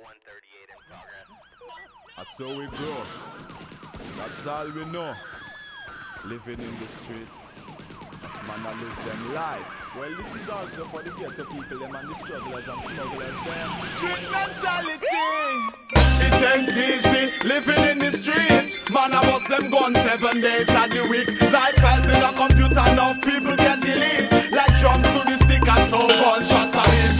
138 in progress. That's how we grow. That's all we know. Living in the streets. Man, I lose them life. Well, this is also for the ghetto people, them and the strugglers and smugglers, them. Street mentality. It ain't easy living in the streets. Man, I bust them guns 7 days of the week. Like files in a computer, now people can delete. Like drums to the sticker, so gunshot a hit.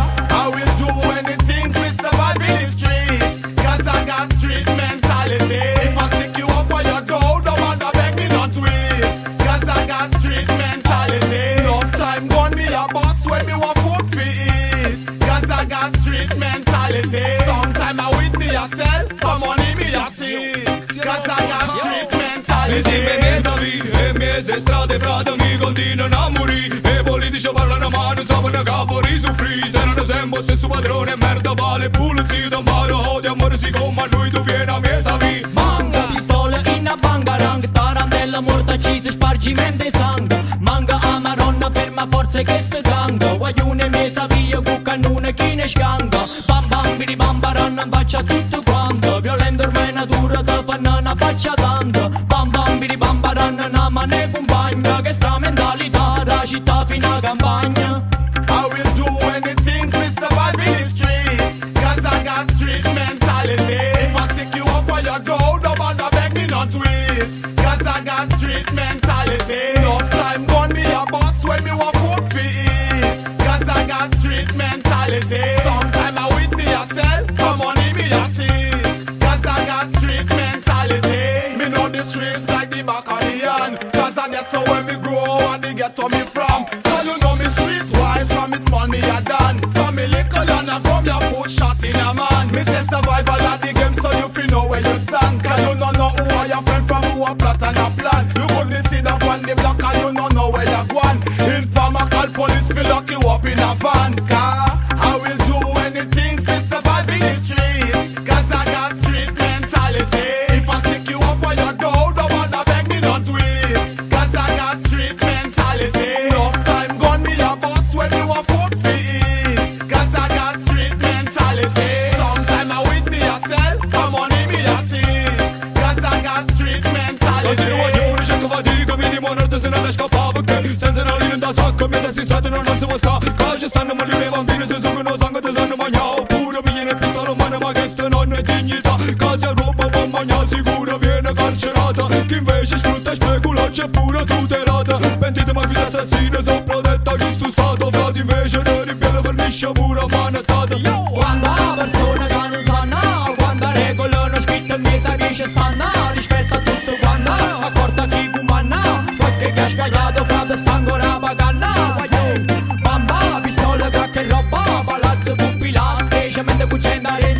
I will do anything to survive in the streets. Cause I got street mentality. If I stick you up on your door, don't bother beg me not wait. Cause I got street mentality. Enough time gone me a boss when me want food for eat. Cause I got street mentality. Sometime I with me a sell, for money me a see. Cause I got street mentality. Insieme ai miei avi e miei strade frate mi continuano a morire. E politici parlano ma non sapano capo risuffrire. Tengono sempre stesso padrone, merda vale pulizia. Da fare odio amore si come a noi tu vieni a miei avi. Manga pistola in a bangarang, tarantella morta ci si spargimento e sangue. Manga a maronna ferma forze che sta ganga. Guaglione mesa via con cannone chi ne scanga. Bam bam bidi bam baranna bacia tutto quanto. Violento ormai natura da fanno una faccia tanto. Bam bam bidi bam baranna una mane compagna. Che sta mentalità la città fino a campagna. I will do anything to survive in the streets. Cause I got street mentality. If I stick you up on your door, don't bother beg me not wait. Cause I got street mentality. Enough time gone me a boss when me want food for eat. Cause I got street mentality. Sometime I with me a sell, for money me a see. Cause I got street mentality. Me know the streets like the back of the hand. Cause I guess so when me grow and they get to me from. So you know me streetwise from me small me a done. From me little and I come ya put shot in a man. Me say survival of the game so you feel know where you stand. Cause you don't know who are your friend from who a plot and a plan. You couldn't see that one the block and you don't know where you're going. Informer call police feel lock you up in a van. Car I will do anything to survive in the streets. Cause I got street mentality. If I stick you up on your door, don't bother beg me not wait. Cause I got street mentality. Enough time gone me a boss when you want food for eat. Cause I got street mentality. Sometime I with me a sell, for money me a see. Cause I got street mentality. Ognuno cerca fatica, minimo non se ne scappa perché senza una linea da sacco mi si strada non si può sta. Cause stanno male le bambine si sugono sangue ti sanno mangiare. Oppure viene pistola umana ma questo non è dignità. Cause a roba può mangiare sicuro viene carcerata. Chi invece sfrutta e specula c'è pure tutelata. Pentite ma figlia assassina sono protetta giusto stato. Frasi invece di ripieno vernisce pure manettata. Quando la persona che non sanno, quando regola non scritta in mesa che ci stanno, rispetta tutto quanto, accorda chi comanda, perché che ha sbagliato frate sta ancora pagando. Bamba, pistola, crack e roba, palazzo, pupilla, specialmente cucina